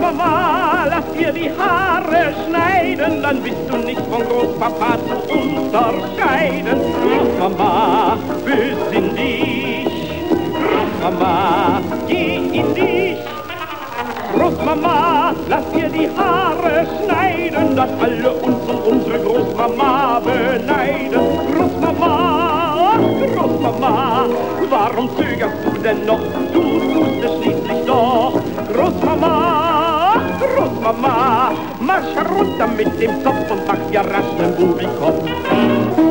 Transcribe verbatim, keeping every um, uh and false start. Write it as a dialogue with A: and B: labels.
A: Großmama, lass dir die Haare schneiden, dann bist du nicht von Großpapa zu unterscheiden. Großmama, besinn dich, Großmama, geh in dich. Großmama, lass dir die Haare schneiden, dass alle uns und unsere Großmama beneiden. Großmama, ach Großmama, warum zögerst du denn noch? Du tust es schließlich doch. Großmama, ach Großmama, marsch herunter mit dem Zopf und mach dir rasch nen Bubikopf.